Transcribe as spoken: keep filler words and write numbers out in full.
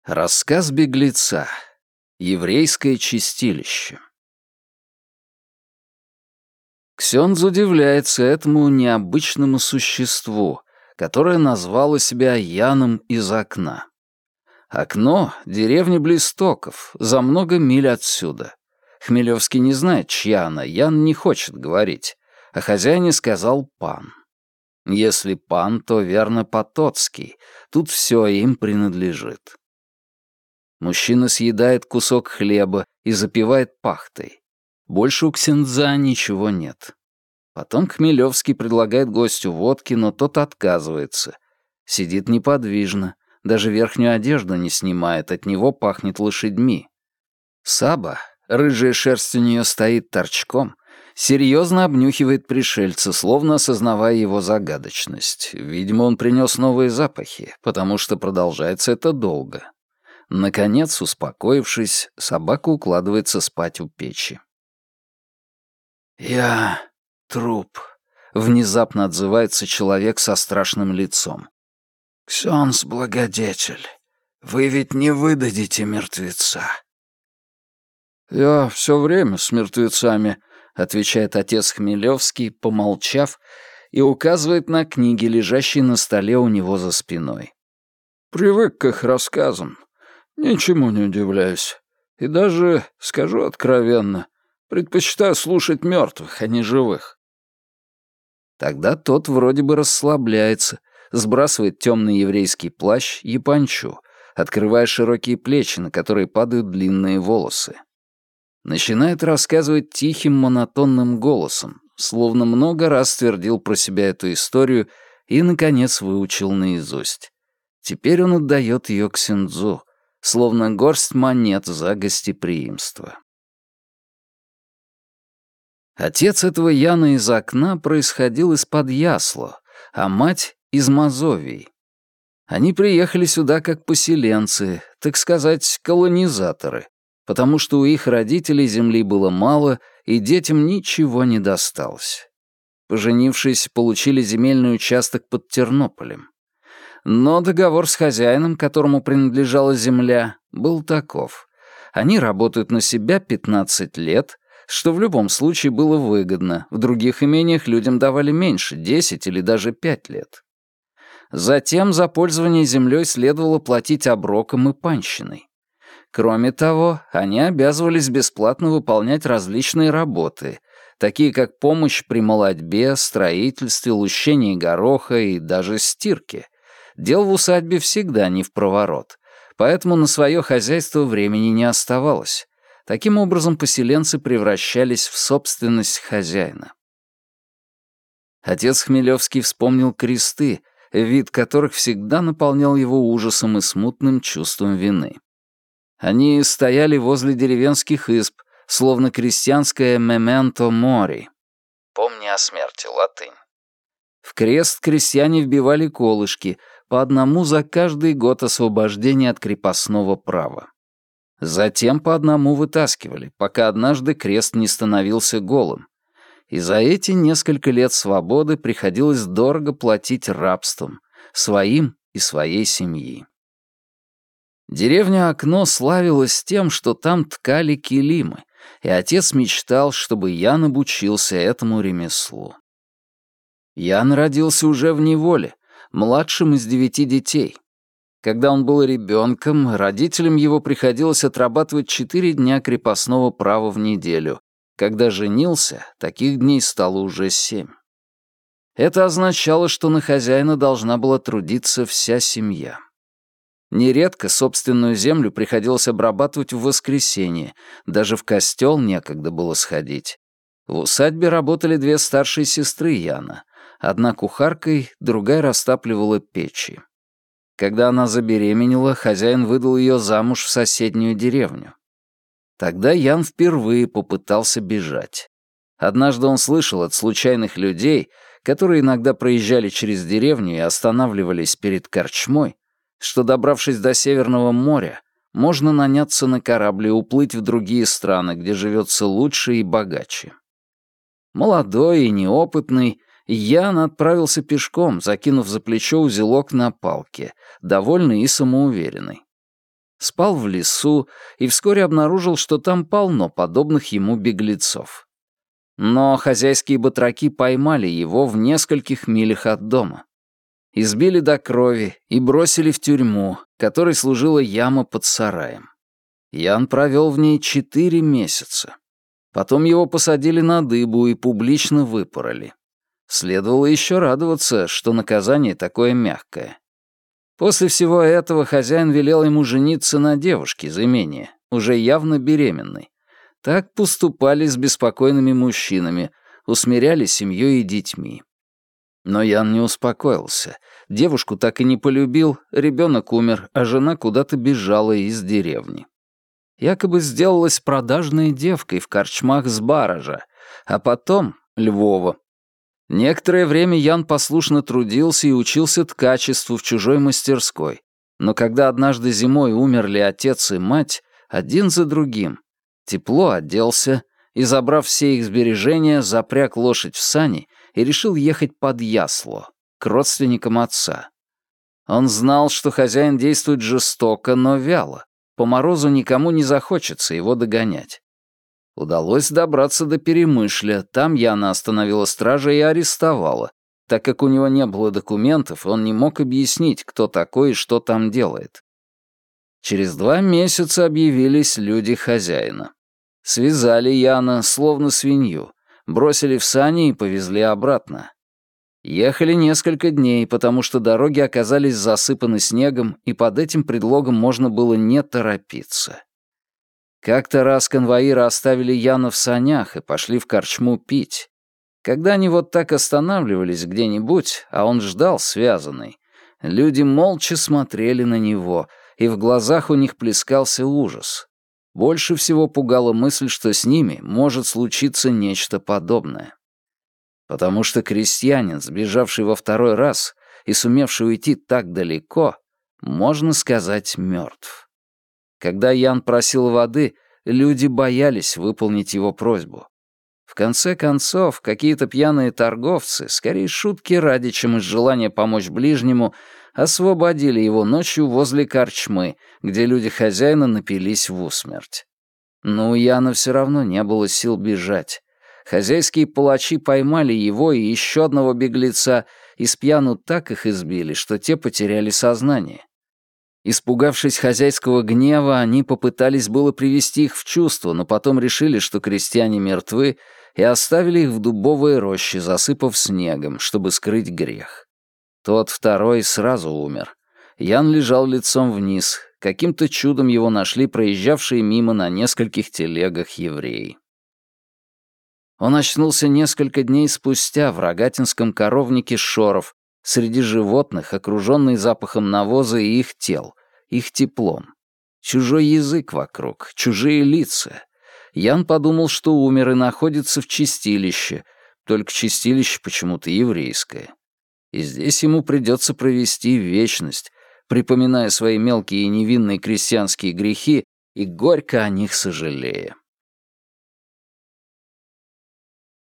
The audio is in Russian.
Рассказ беглеца. Еврейское чистилище. Ксёндз удивляется этому необычному существу, которое назвало себя Яном из окна. Окно — деревня Блистоков, за много миль отсюда. Хмелевский не знает, чья она, Ян не хочет говорить, а хозяине сказал пан. Если пан, то верно Потоцкий, тут все им принадлежит. Мужчина съедает кусок хлеба и запивает пахтой. Больше у ксяндза ничего нет. Потом Хмелевский предлагает гостю водки, но тот отказывается. Сидит неподвижно, даже верхнюю одежду не снимает, от него пахнет лошадьми. Саба, рыжая шерсть у нее стоит торчком, серьезно обнюхивает пришельца, словно осознавая его загадочность. Видимо, он принес новые запахи, потому что продолжается это долго. Наконец, успокоившись, собака укладывается спать у печи. «Я труп», — внезапно отзывается человек со страшным лицом. «Ксёндз благодетель, вы ведь не выдадите мертвеца». «Я все время с мертвецами», — отвечает отец Хмелевский, помолчав, и указывает на книги, лежащие на столе у него за спиной. «Привык к их рассказам. Ничему не удивляюсь. И даже, скажу откровенно, предпочитаю слушать мертвых, а не живых». Тогда тот вроде бы расслабляется, сбрасывает темный еврейский плащ япончу, открывая широкие плечи, на которые падают длинные волосы. Начинает рассказывать тихим монотонным голосом, словно много раз твердил про себя эту историю и, наконец, выучил наизусть. Теперь он отдает ее ксяндзу, словно горсть монет за гостеприимство. Отец этого Яна из окна происходил из-под Ясло, а мать — из Мазовии. Они приехали сюда как поселенцы, так сказать, колонизаторы, потому что у их родителей земли было мало, и детям ничего не досталось. Поженившись, получили земельный участок под Тернополем. Но договор с хозяином, которому принадлежала земля, был таков. Они работают на себя пятнадцать лет, что в любом случае было выгодно, в других имениях людям давали меньше, десять или даже пять лет. Затем за пользование землей следовало платить оброком и панщиной. Кроме того, они обязывались бесплатно выполнять различные работы, такие как помощь при молотьбе, строительстве, лущении гороха и даже стирке. Дел в усадьбе всегда не впроворот, поэтому на свое хозяйство времени не оставалось. Таким образом, поселенцы превращались в собственность хозяина. Отец Хмелевский вспомнил кресты, вид которых всегда наполнял его ужасом и смутным чувством вины. Они стояли возле деревенских изб, словно крестьянское «мементо мори» — «помни о смерти», латынь. В крест крестьяне вбивали колышки, по одному за каждый год освобождения от крепостного права. Затем по одному вытаскивали, пока однажды крест не становился голым. И за эти несколько лет свободы приходилось дорого платить рабством, своим и своей семьи. Деревня Окно славилась тем, что там ткали килимы, и отец мечтал, чтобы Ян обучился этому ремеслу. Ян родился уже в неволе, младшим из девяти детей. Когда он был ребенком, родителям его приходилось отрабатывать четыре дня крепостного права в неделю. Когда женился, таких дней стало уже семь. Это означало, что на хозяина должна была трудиться вся семья. Нередко собственную землю приходилось обрабатывать в воскресенье, даже в костел некогда было сходить. В усадьбе работали две старшие сестры Яна, одна кухаркой, другая растапливала печи. Когда она забеременела, хозяин выдал ее замуж в соседнюю деревню. Тогда Ян впервые попытался бежать. Однажды он слышал от случайных людей, которые иногда проезжали через деревню и останавливались перед корчмой, что, добравшись до Северного моря, можно наняться на корабль и уплыть в другие страны, где живется лучше и богаче. Молодой и неопытный, Ян отправился пешком, закинув за плечо узелок на палке, довольный и самоуверенный. Спал в лесу и вскоре обнаружил, что там полно подобных ему беглецов. Но хозяйские батраки поймали его в нескольких милях от дома. Избили до крови и бросили в тюрьму, которой служила яма под сараем. Ян провел в ней четыре месяца. Потом его посадили на дыбу и публично выпороли. Следовало еще радоваться, что наказание такое мягкое. После всего этого хозяин велел ему жениться на девушке из имения, уже явно беременной. Так поступали с беспокойными мужчинами, усмиряли семьей и детьми. Но Ян не успокоился. Девушку так и не полюбил, ребенок умер, а жена куда-то бежала из деревни. Якобы сделалась продажной девкой в корчмах с Баража, а потом Львова. Некоторое время Ян послушно трудился и учился ткачеству в чужой мастерской, но когда однажды зимой умерли отец и мать, один за другим, тепло оделся и, забрав все их сбережения, запряг лошадь в сани и решил ехать под Ясло, к родственникам отца. Он знал, что хозяин действует жестоко, но вяло. По морозу никому не захочется его догонять. Удалось добраться до Перемышля, там Яна остановила стража и арестовала, так как у него не было документов, и он не мог объяснить, кто такой и что там делает. Через два месяца объявились люди хозяина. Связали Яна, словно свинью, бросили в сани и повезли обратно. Ехали несколько дней, потому что дороги оказались засыпаны снегом, и под этим предлогом можно было не торопиться. Как-то раз конвоиры оставили Яна в санях и пошли в корчму пить. Когда они вот так останавливались где-нибудь, а он ждал связанный, люди молча смотрели на него, и в глазах у них плескался ужас. Больше всего пугала мысль, что с ними может случиться нечто подобное. Потому что крестьянин, сбежавший во второй раз и сумевший уйти так далеко, можно сказать, мертв. Когда Ян просил воды, люди боялись выполнить его просьбу. В конце концов, какие-то пьяные торговцы, скорее шутки ради, чем из желания помочь ближнему, освободили его ночью возле корчмы, где люди хозяина напились в усмерть. Но у Яна все равно не было сил бежать. Хозяйские палачи поймали его и еще одного беглеца, и спьяну так их избили, что те потеряли сознание. Испугавшись хозяйского гнева, они попытались было привести их в чувство, но потом решили, что крестьяне мертвы, и оставили их в дубовой роще, засыпав снегом, чтобы скрыть грех. Тот второй сразу умер. Ян лежал лицом вниз. Каким-то чудом его нашли проезжавшие мимо на нескольких телегах евреи. Он очнулся несколько дней спустя в рогатинском коровнике Шоров, среди животных, окруженный запахом навоза и их тел, их теплом. Чужой язык вокруг, чужие лица. Ян подумал, что умер и находится в чистилище, только чистилище почему-то еврейское. И здесь ему придется провести вечность, припоминая свои мелкие и невинные крестьянские грехи и горько о них сожалея.